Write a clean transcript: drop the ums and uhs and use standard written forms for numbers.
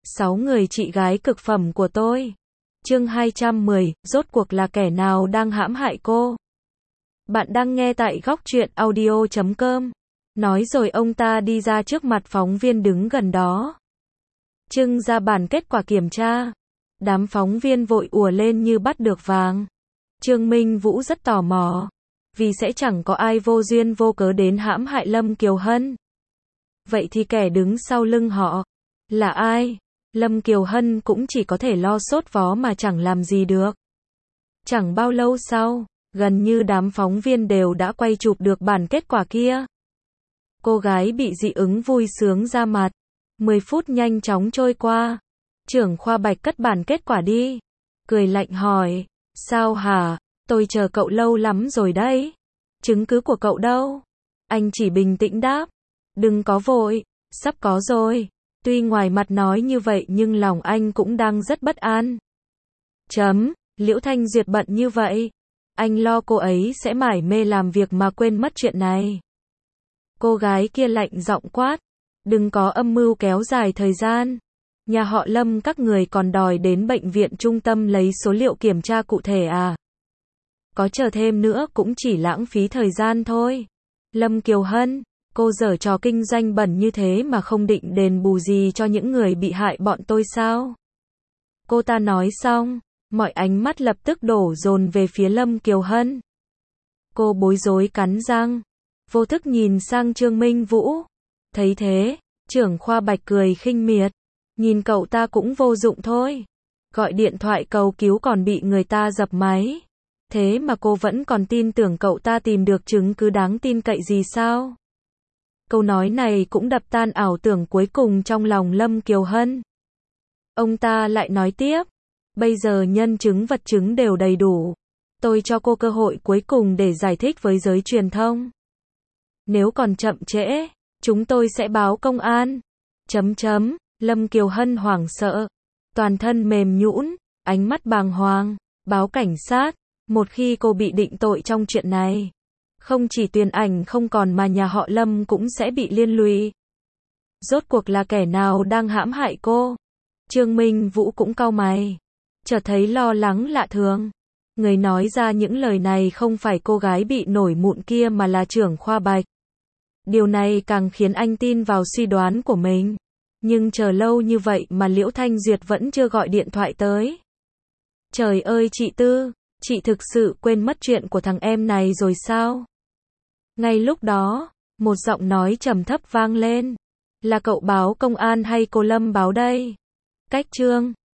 6 người chị gái cực phẩm của tôi. Chương 210, rốt cuộc là kẻ nào đang hãm hại cô? Bạn đang nghe tại góc truyện audio.com. Nói rồi ông ta đi ra trước mặt phóng viên đứng gần đó. Trưng ra bản kết quả kiểm tra. Đám phóng viên vội ùa lên như bắt được vàng. Trương Minh Vũ rất tò mò. Vì sẽ chẳng có ai vô duyên vô cớ đến hãm hại Lâm Kiều Hân. Vậy thì kẻ đứng sau lưng họ là ai? Lâm Kiều Hân cũng chỉ có thể lo sốt vó mà chẳng làm gì được. Chẳng bao lâu sau, gần như đám phóng viên đều đã quay chụp được bản kết quả kia. Cô gái bị dị ứng vui sướng ra mặt. 10 phút nhanh chóng trôi qua. Trưởng khoa Bạch cất bản kết quả đi. Cười lạnh hỏi, sao hả? Tôi chờ cậu lâu lắm rồi đấy. Chứng cứ của cậu đâu? Anh chỉ bình tĩnh đáp. Đừng có vội, sắp có rồi. Tuy ngoài mặt nói như vậy nhưng lòng anh cũng đang rất bất an. Liễu Thanh Duyệt bận như vậy. Anh lo cô ấy sẽ mải mê làm việc mà quên mất chuyện này. Cô gái kia lạnh giọng quát. Đừng có âm mưu kéo dài thời gian. Nhà họ Lâm các người còn đòi đến bệnh viện trung tâm lấy số liệu kiểm tra cụ thể à? Có chờ thêm nữa cũng chỉ lãng phí thời gian thôi. Lâm Kiều Hân, cô giở trò kinh doanh bẩn như thế mà không định đền bù gì cho những người bị hại bọn tôi sao? Cô ta nói xong, mọi ánh mắt lập tức đổ dồn về phía Lâm Kiều Hân. Cô bối rối cắn răng, vô thức nhìn sang Trương Minh Vũ. Thấy thế, trưởng khoa Bạch cười khinh miệt. Nhìn cậu ta cũng vô dụng thôi. Gọi điện thoại cầu cứu còn bị người ta dập máy. Thế mà cô vẫn còn tin tưởng cậu ta tìm được chứng cứ đáng tin cậy gì sao? Câu nói này cũng đập tan ảo tưởng cuối cùng trong lòng Lâm Kiều Hân. Ông ta lại nói tiếp. Bây giờ nhân chứng vật chứng đều đầy đủ. Tôi cho cô cơ hội cuối cùng để giải thích với giới truyền thông. Nếu còn chậm trễ, chúng tôi sẽ báo công an. Lâm Kiều Hân hoảng sợ. Toàn thân mềm nhũn, ánh mắt bàng hoàng. Báo cảnh sát. Một khi cô bị định tội trong chuyện này, không chỉ Tuyền Ảnh không còn mà nhà họ Lâm cũng sẽ bị liên lụy. Rốt cuộc là kẻ nào đang hãm hại cô? Trương Minh Vũ cũng cau mày, chợt thấy lo lắng lạ thường. Người nói ra những lời này không phải cô gái bị nổi mụn kia mà là trưởng khoa Bạch. Điều này càng khiến anh tin vào suy đoán của mình. Nhưng chờ lâu như vậy mà Liễu Thanh Duyệt vẫn chưa gọi điện thoại tới. Trời ơi chị Tư! Chị thực sự quên mất chuyện của thằng em này rồi sao? Ngay lúc đó, một giọng nói trầm thấp vang lên. Là cậu báo công an hay cô Lâm báo đây? Cách Trương